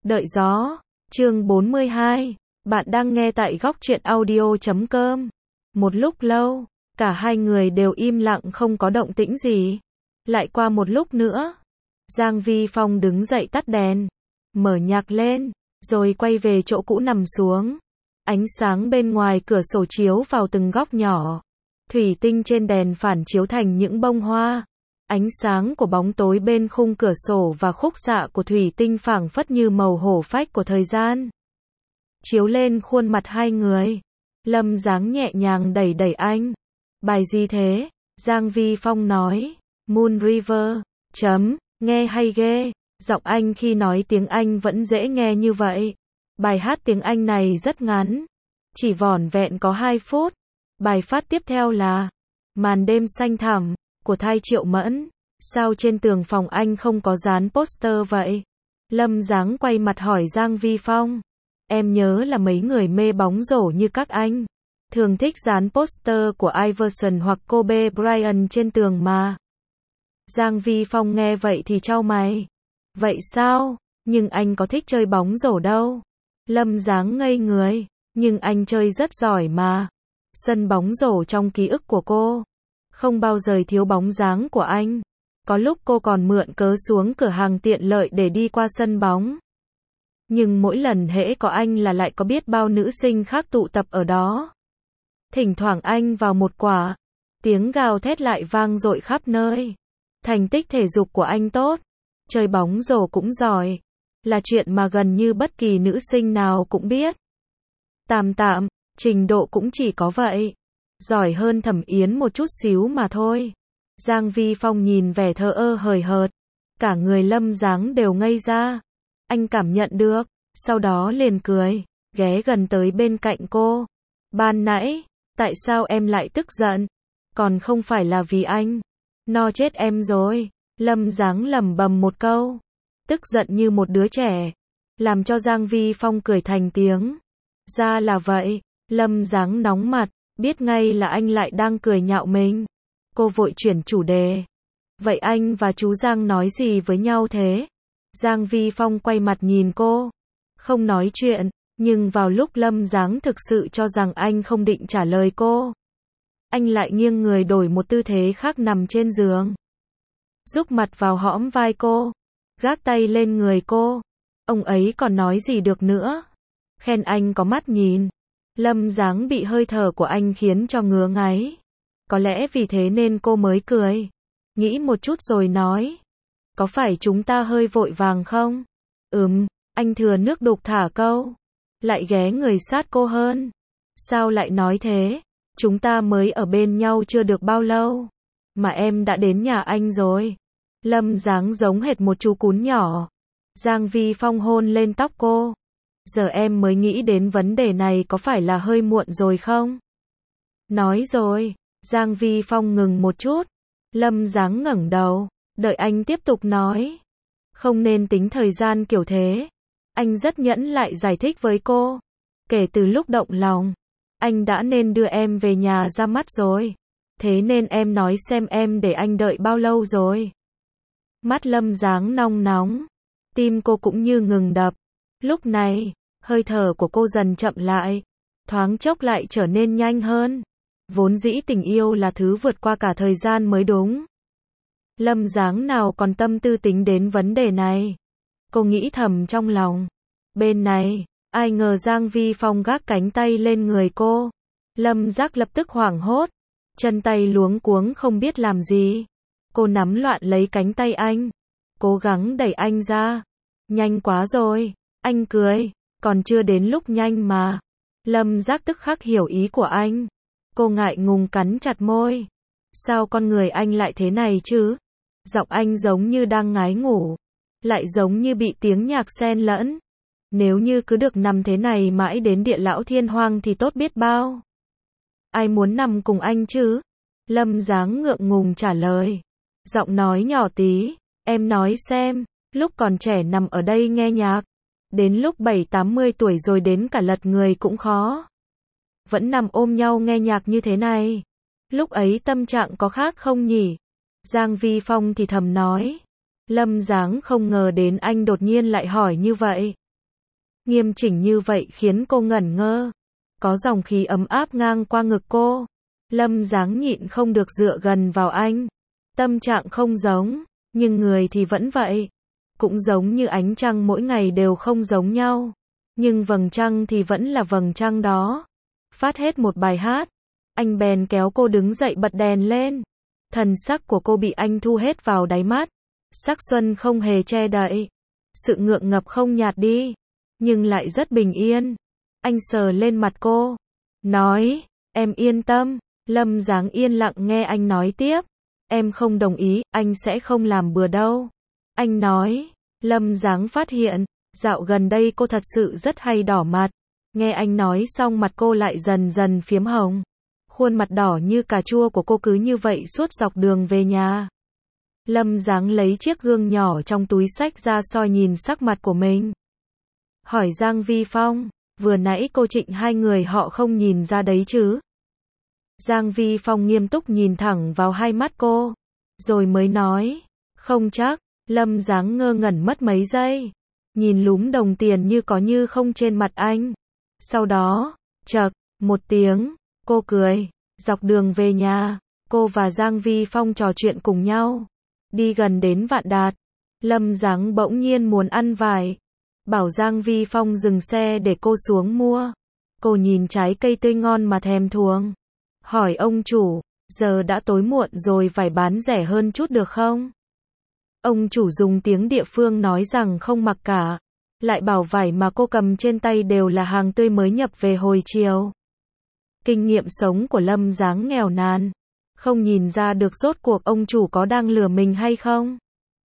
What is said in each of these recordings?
Đợi gió, chương 42, bạn đang nghe tại góc truyện audio.com. Một lúc lâu, cả hai người đều im lặng không có động tĩnh gì. Lại qua một lúc nữa, Giang Vi Phong đứng dậy tắt đèn, mở nhạc lên, rồi quay về chỗ cũ nằm xuống. Ánh sáng bên ngoài cửa sổ chiếu vào từng góc nhỏ. Thủy tinh trên đèn phản chiếu thành những bông hoa. Ánh sáng của bóng tối bên khung cửa sổ và khúc xạ của thủy tinh phảng phất như màu hổ phách của thời gian. Chiếu lên khuôn mặt hai người. Lâm Giáng nhẹ nhàng đẩy đẩy anh. Bài gì thế? Giang Vi Phong nói. Moon River. Nghe hay ghê. Giọng anh khi nói tiếng Anh vẫn dễ nghe như vậy. Bài hát tiếng Anh này rất ngắn. Chỉ vỏn vẹn có 2 phút. Bài phát tiếp theo là Màn đêm xanh thẳm của Thai Triệu Mẫn. Sao trên tường phòng anh không có dán poster vậy? Lâm Giáng quay mặt hỏi Giang Vi Phong. Em nhớ là mấy người mê bóng rổ như các anh thường thích dán poster của Iverson hoặc Kobe Bryant trên tường mà. Giang Vi Phong nghe vậy thì chau mày. Vậy sao? Nhưng anh có thích chơi bóng rổ đâu. Lâm Giáng ngây người. Nhưng anh chơi rất giỏi mà. Sân bóng rổ trong ký ức của cô không bao giờ thiếu bóng dáng của anh. Có lúc cô còn mượn cớ xuống cửa hàng tiện lợi để đi qua sân bóng. Nhưng mỗi lần hễ có anh là lại có biết bao nữ sinh khác tụ tập ở đó. Thỉnh thoảng anh vào một quả, tiếng gào thét lại vang dội khắp nơi. Thành tích thể dục của anh tốt, chơi bóng rổ cũng giỏi, là chuyện mà gần như bất kỳ nữ sinh nào cũng biết. Tạm, trình độ cũng chỉ có vậy. Giỏi hơn Thẩm Yến một chút xíu mà thôi. Giang Vi Phong nhìn vẻ thờ ơ hời hợt. Cả người Lâm Giáng đều ngây ra. Anh cảm nhận được, sau đó liền cười, ghé gần tới bên cạnh cô. Ban nãy, tại sao em lại tức giận? Còn không phải là vì anh. No chết em rồi. Lâm Giáng lẩm bẩm một câu. Tức giận như một đứa trẻ. Làm cho Giang Vi Phong cười thành tiếng. Ra là vậy. Lâm Giáng nóng mặt, biết ngay là anh lại đang cười nhạo mình. Cô vội chuyển chủ đề. Vậy anh và chú Giang nói gì với nhau thế? Giang Vi Phong quay mặt nhìn cô. Không nói chuyện, nhưng vào lúc Lâm Giáng thực sự cho rằng anh không định trả lời cô. Anh lại nghiêng người đổi một tư thế khác nằm trên giường. Rúc mặt vào hõm vai cô. Gác tay lên người cô. Ông ấy còn nói gì được nữa. Khen anh có mắt nhìn. Lâm Giáng bị hơi thở của anh khiến cho ngứa ngáy. Có lẽ vì thế nên cô mới cười. Nghĩ một chút rồi nói. Có phải chúng ta hơi vội vàng không? Anh thừa nước đục thả câu. Lại ghé người sát cô hơn. Sao lại nói thế? Chúng ta mới ở bên nhau chưa được bao lâu. Mà em đã đến nhà anh rồi. Lâm Giáng giống hệt một chú cún nhỏ. Giang Vi Phong hôn lên tóc cô. Giờ em mới nghĩ đến vấn đề này có phải là hơi muộn rồi không? Nói rồi. Giang Vi Phong ngừng một chút. Lâm Giáng ngẩng đầu. Đợi anh tiếp tục nói. Không nên tính thời gian kiểu thế. Anh rất nhẫn lại giải thích với cô. Kể từ lúc động lòng, anh đã nên đưa em về nhà ra mắt rồi. Thế nên em nói xem em để anh đợi bao lâu rồi. Mắt Lâm Giáng nong nóng. Tim cô cũng như ngừng đập. Lúc này, hơi thở của cô dần chậm lại. Thoáng chốc lại trở nên nhanh hơn. Vốn dĩ tình yêu là thứ vượt qua cả thời gian mới đúng. Lâm Giáng nào còn tâm tư tính đến vấn đề này. Cô nghĩ thầm trong lòng. Bên này, ai ngờ Giang Vi Phong gác cánh tay lên người cô. Lâm Giác lập tức hoảng hốt. Chân tay luống cuống không biết làm gì. Cô nắm loạn lấy cánh tay anh. Cố gắng đẩy anh ra. Nhanh quá rồi. Anh cười. Còn chưa đến lúc nhanh mà. Lâm Giác tức khắc hiểu ý của anh. Cô ngại ngùng cắn chặt môi. Sao con người anh lại thế này chứ? Giọng anh giống như đang ngái ngủ. Lại giống như bị tiếng nhạc xen lẫn. Nếu như cứ được nằm thế này mãi đến địa lão thiên hoang thì tốt biết bao. Ai muốn nằm cùng anh chứ? Lâm Giáng ngượng ngùng trả lời. Giọng nói nhỏ tí. Em nói xem. Lúc còn trẻ nằm ở đây nghe nhạc. Đến lúc 7-80 tuổi rồi đến cả lật người cũng khó. Vẫn nằm ôm nhau nghe nhạc như thế này. Lúc ấy tâm trạng có khác không nhỉ? Giang Vi Phong thì thầm nói. Lâm Giáng không ngờ đến anh đột nhiên lại hỏi như vậy. Nghiêm chỉnh như vậy khiến cô ngẩn ngơ. Có dòng khí ấm áp ngang qua ngực cô. Lâm Giáng nhịn không được dựa gần vào anh. Tâm trạng không giống, nhưng người thì vẫn vậy. Cũng giống như ánh trăng mỗi ngày đều không giống nhau. Nhưng vầng trăng thì vẫn là vầng trăng đó. Phát hết một bài hát. Anh bèn kéo cô đứng dậy bật đèn lên. Thần sắc của cô bị anh thu hết vào đáy mắt. Sắc xuân không hề che đậy. Sự ngượng ngập không nhạt đi. Nhưng lại rất bình yên. Anh sờ lên mặt cô. Nói, em yên tâm. Lâm Giáng yên lặng nghe anh nói tiếp. Em không đồng ý, anh sẽ không làm bừa đâu. Anh nói, Lâm Giáng phát hiện, dạo gần đây cô thật sự rất hay đỏ mặt. Nghe anh nói xong mặt cô lại dần dần phiếm hồng. Khuôn mặt đỏ như cà chua của cô cứ như vậy suốt dọc đường về nhà. Lâm Giáng lấy chiếc gương nhỏ trong túi xách ra soi nhìn sắc mặt của mình. Hỏi Giang Vi Phong, vừa nãy cô Trịnh hai người họ không nhìn ra đấy chứ? Giang Vi Phong nghiêm túc nhìn thẳng vào hai mắt cô, rồi mới nói, không chắc. Lâm Giáng ngơ ngẩn mất mấy giây, nhìn lúm đồng tiền như có như không trên mặt anh. Sau đó, chậc, một tiếng, cô cười. Dọc đường về nhà, cô và Giang Vi Phong trò chuyện cùng nhau. Đi gần đến Vạn Đạt, Lâm Giáng bỗng nhiên muốn ăn vải. Bảo Giang Vi Phong dừng xe để cô xuống mua. Cô nhìn trái cây tươi ngon mà thèm thuồng. Hỏi ông chủ, giờ đã tối muộn rồi vải bán rẻ hơn chút được không? Ông chủ dùng tiếng địa phương nói rằng không mặc cả. Lại bảo vải mà cô cầm trên tay đều là hàng tươi mới nhập về hồi chiều. Kinh nghiệm sống của Lâm Giáng nghèo nàn. Không nhìn ra được rốt cuộc ông chủ có đang lừa mình hay không.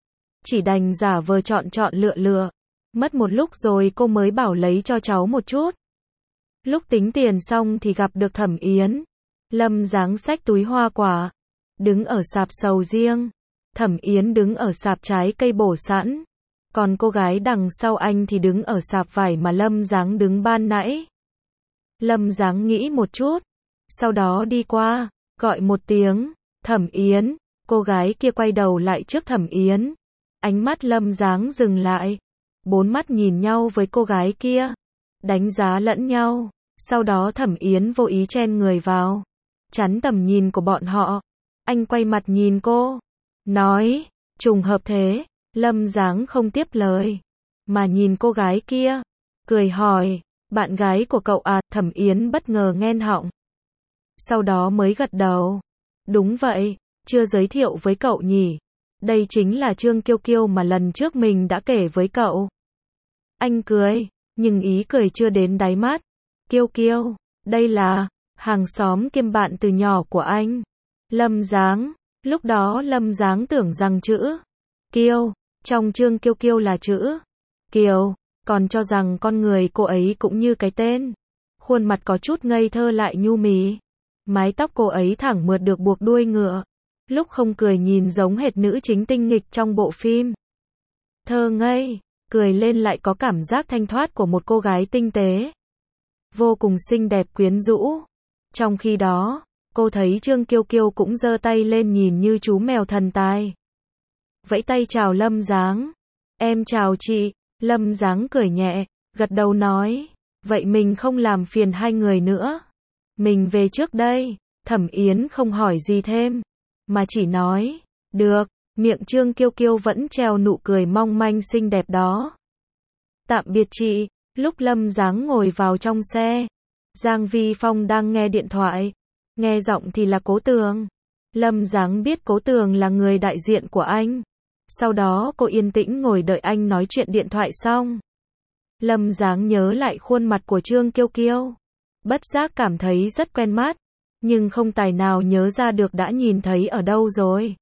Chỉ đành giả vờ chọn lựa lựa. Mất một lúc rồi cô mới bảo lấy cho cháu một chút. Lúc tính tiền xong thì gặp được Thẩm Yến. Lâm Giáng xách túi hoa quả. Đứng ở sạp sầu riêng. Thẩm Yến đứng ở sạp trái cây bổ sẵn. Còn cô gái đằng sau anh thì đứng ở sạp vải mà Lâm Giáng đứng ban nãy. Lâm Giáng nghĩ một chút. Sau đó đi qua, gọi một tiếng, Thẩm Yến. Cô gái kia quay đầu lại trước Thẩm Yến. Ánh mắt Lâm Giáng dừng lại. Bốn mắt nhìn nhau với cô gái kia. Đánh giá lẫn nhau. Sau đó Thẩm Yến vô ý chen người vào. Chắn tầm nhìn của bọn họ. Anh quay mặt nhìn cô. Nói, trùng hợp thế. Lâm Giáng không tiếp lời. Mà nhìn cô gái kia. Cười hỏi, bạn gái của cậu à? Thẩm Yến bất ngờ nghẹn họng. Sau đó mới gật đầu. Đúng vậy, chưa giới thiệu với cậu nhỉ. Đây chính là Trương Kiêu Kiêu mà lần trước mình đã kể với cậu. Anh cười, nhưng ý cười chưa đến đáy mắt. Kiêu Kiêu, đây là hàng xóm kiêm bạn từ nhỏ của anh. Lâm Giáng, lúc đó Lâm Giáng tưởng rằng chữ Kiêu trong Trương Kiêu Kiêu là chữ Kiều, còn cho rằng con người cô ấy cũng như cái tên. Khuôn mặt có chút ngây thơ lại nhu mì. Mái tóc cô ấy thẳng mượt được buộc đuôi ngựa. Lúc không cười nhìn giống hệt nữ chính tinh nghịch trong bộ phim. Thơ ngây, cười lên lại có cảm giác thanh thoát của một cô gái tinh tế. Vô cùng xinh đẹp quyến rũ. Trong khi đó, cô thấy Trương Kiêu Kiêu cũng giơ tay lên nhìn như chú mèo thần tài. Vẫy tay chào Lâm Giáng. Em chào chị. Lâm Giáng cười nhẹ, gật đầu nói. Vậy mình không làm phiền hai người nữa. Mình về trước đây. Thẩm Yến không hỏi gì thêm, mà chỉ nói, được. Miệng Trương Kiêu Kiêu vẫn treo nụ cười mong manh xinh đẹp đó. Tạm biệt chị. Lúc Lâm Giáng ngồi vào trong xe, Giang Vi Phong đang nghe điện thoại. Nghe giọng thì là Cố Tường. Lâm Giáng biết Cố Tường là người đại diện của anh. Sau đó cô yên tĩnh ngồi đợi anh nói chuyện điện thoại xong. Lâm Giáng nhớ lại khuôn mặt của Trương Kiêu Kiêu. Bất giác cảm thấy rất quen mắt. Nhưng không tài nào nhớ ra được đã nhìn thấy ở đâu rồi.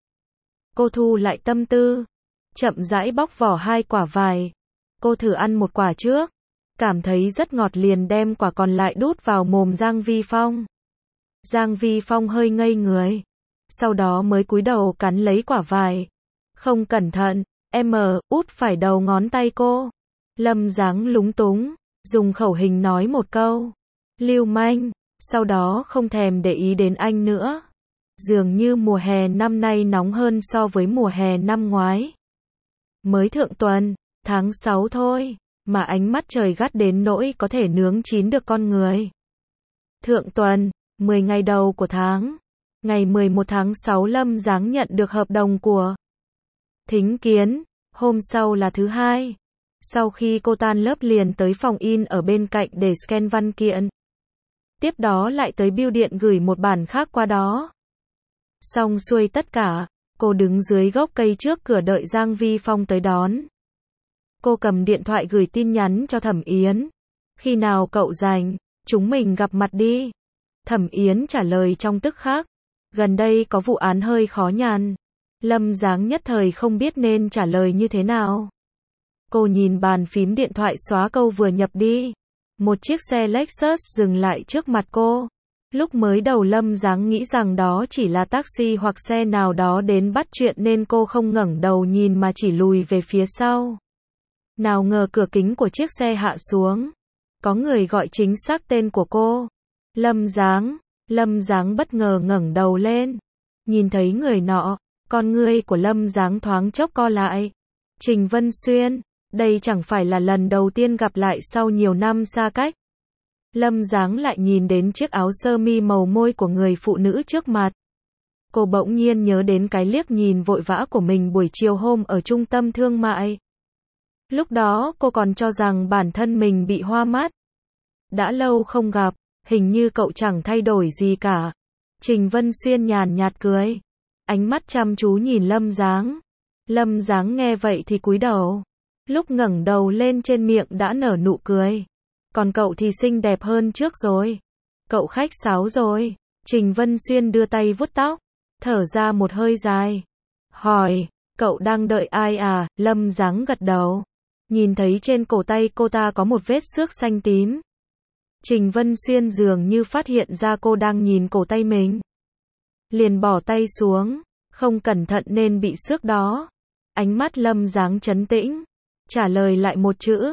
Cô thu lại tâm tư. Chậm rãi bóc vỏ hai quả vải. Cô thử ăn một quả trước. Cảm thấy rất ngọt liền đem quả còn lại đút vào mồm Giang Vi Phong. Giang Vi Phong hơi ngây người. Sau đó mới cúi đầu cắn lấy quả vải. Không cẩn thận, út phải đầu ngón tay cô. Lâm Giáng lúng túng, dùng khẩu hình nói một câu. Lưu manh, sau đó không thèm để ý đến anh nữa. Dường như mùa hè năm nay nóng hơn so với mùa hè năm ngoái. Mới thượng tuần, tháng 6 thôi, mà ánh mắt trời gắt đến nỗi có thể nướng chín được con người. Thượng tuần, 10 ngày đầu của tháng. Ngày 11 tháng 6 Lâm Giáng nhận được hợp đồng của Thính Kiến, hôm sau là thứ hai. Sau khi cô tan lớp liền tới phòng in ở bên cạnh để scan văn kiện. Tiếp đó lại tới bưu điện gửi một bản khác qua đó. Xong xuôi tất cả, cô đứng dưới gốc cây trước cửa đợi Giang Vi Phong tới đón. Cô cầm điện thoại gửi tin nhắn cho Thẩm Yến. Khi nào cậu rảnh, chúng mình gặp mặt đi. Thẩm Yến trả lời trong tức khắc. Gần đây có vụ án hơi khó nhằn. Lâm Giáng nhất thời không biết nên trả lời như thế nào. Cô nhìn bàn phím điện thoại xóa câu vừa nhập đi. Một chiếc xe Lexus dừng lại trước mặt cô. Lúc mới đầu Lâm Giáng nghĩ rằng đó chỉ là taxi hoặc xe nào đó đến bắt chuyện nên cô không ngẩng đầu nhìn mà chỉ lùi về phía sau. Nào ngờ cửa kính của chiếc xe hạ xuống. Có người gọi chính xác tên của cô. Lâm Giáng. Lâm Giáng bất ngờ ngẩng đầu lên. Nhìn thấy người nọ, con ngươi của Lâm Giáng thoáng chốc co lại. Trình Vân Xuyên. Đây chẳng phải là lần đầu tiên gặp lại sau nhiều năm xa cách. Lâm Giáng lại nhìn đến chiếc áo sơ mi màu môi của người phụ nữ trước mặt. Cô bỗng nhiên nhớ đến cái liếc nhìn vội vã của mình buổi chiều hôm ở trung tâm thương mại. Lúc đó cô còn cho rằng bản thân mình bị hoa mắt. Đã lâu không gặp, hình như cậu chẳng thay đổi gì cả. Trình Vân Xuyên nhàn nhạt cười. Ánh mắt chăm chú nhìn Lâm Giáng. Lâm Giáng nghe vậy thì cúi đầu. Lúc ngẩng đầu lên trên miệng đã nở nụ cười. Còn cậu thì xinh đẹp hơn trước rồi. Cậu khách sáo rồi. Trình Vân Xuyên đưa tay vuốt tóc. Thở ra một hơi dài. Hỏi, cậu đang đợi ai à? Lâm Giáng gật đầu. Nhìn thấy trên cổ tay cô ta có một vết xước xanh tím. Trình Vân Xuyên dường như phát hiện ra cô đang nhìn cổ tay mình. Liền bỏ tay xuống. Không cẩn thận nên bị xước đó. Ánh mắt Lâm Giáng trấn tĩnh. Trả lời lại một chữ.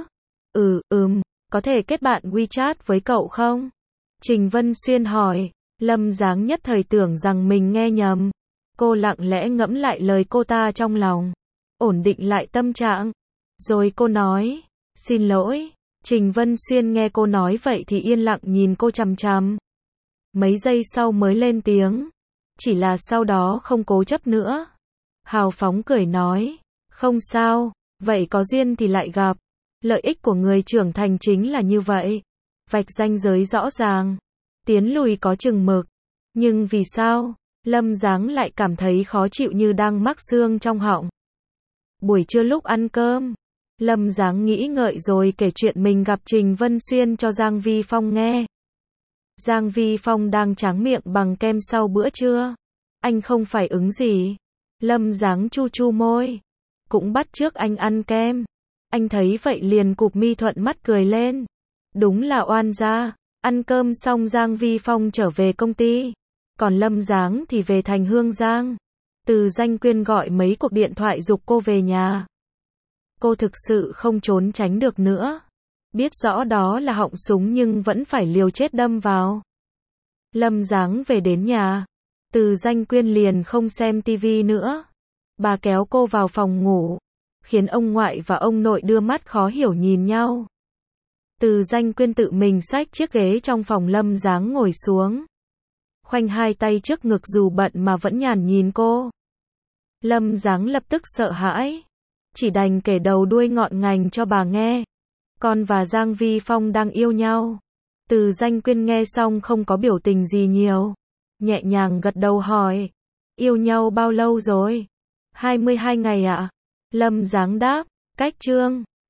Có thể kết bạn WeChat với cậu không? Trình Vân Xuyên hỏi. Lâm Giáng nhất thời tưởng rằng mình nghe nhầm. Cô lặng lẽ ngẫm lại lời cô ta trong lòng. Ổn định lại tâm trạng. Rồi cô nói. Xin lỗi. Trình Vân Xuyên nghe cô nói vậy thì yên lặng nhìn cô chằm chằm. Mấy giây sau mới lên tiếng. Chỉ là sau đó không cố chấp nữa. Hào phóng cười nói. Không sao. Vậy có duyên thì lại gặp. Lợi ích của người trưởng thành chính là như vậy. Vạch ranh giới rõ ràng. Tiến lùi có chừng mực. Nhưng vì sao? Lâm Giáng lại cảm thấy khó chịu như đang mắc xương trong họng. Buổi trưa lúc ăn cơm, Lâm Giáng nghĩ ngợi rồi kể chuyện mình gặp Trình Vân Xuyên cho Giang Vi Phong nghe. Giang Vi Phong đang tráng miệng bằng kem sau bữa trưa. Anh không phải ứng gì. Lâm Giáng chu chu môi. Cũng bắt chước anh ăn kem. Anh thấy vậy liền cụp mi thuận mắt cười lên. Đúng là oan gia. Ăn cơm xong Giang Vi Phong trở về công ty. Còn Lâm Giáng thì về thành Hương Giang. Từ Danh Quyên gọi mấy cuộc điện thoại giục cô về nhà. Cô thực sự không trốn tránh được nữa. Biết rõ đó là họng súng nhưng vẫn phải liều chết đâm vào. Lâm Giáng về đến nhà. Từ Danh Quyên liền không xem tivi nữa. Bà kéo cô vào phòng ngủ. Khiến ông ngoại và ông nội đưa mắt khó hiểu nhìn nhau. Từ Danh Quyên tự mình xách chiếc ghế trong phòng Lâm Giáng ngồi xuống. Khoanh hai tay trước ngực dù bận mà vẫn nhàn nhìn cô. Lâm Giáng lập tức sợ hãi. Chỉ đành kể đầu đuôi ngọn ngành cho bà nghe. Con và Giang Vi Phong đang yêu nhau. Từ Danh Quyên nghe xong không có biểu tình gì nhiều. Nhẹ nhàng gật đầu hỏi. Yêu nhau bao lâu rồi? 22 ngày ạ. Lâm Giáng đáp. Cách chương.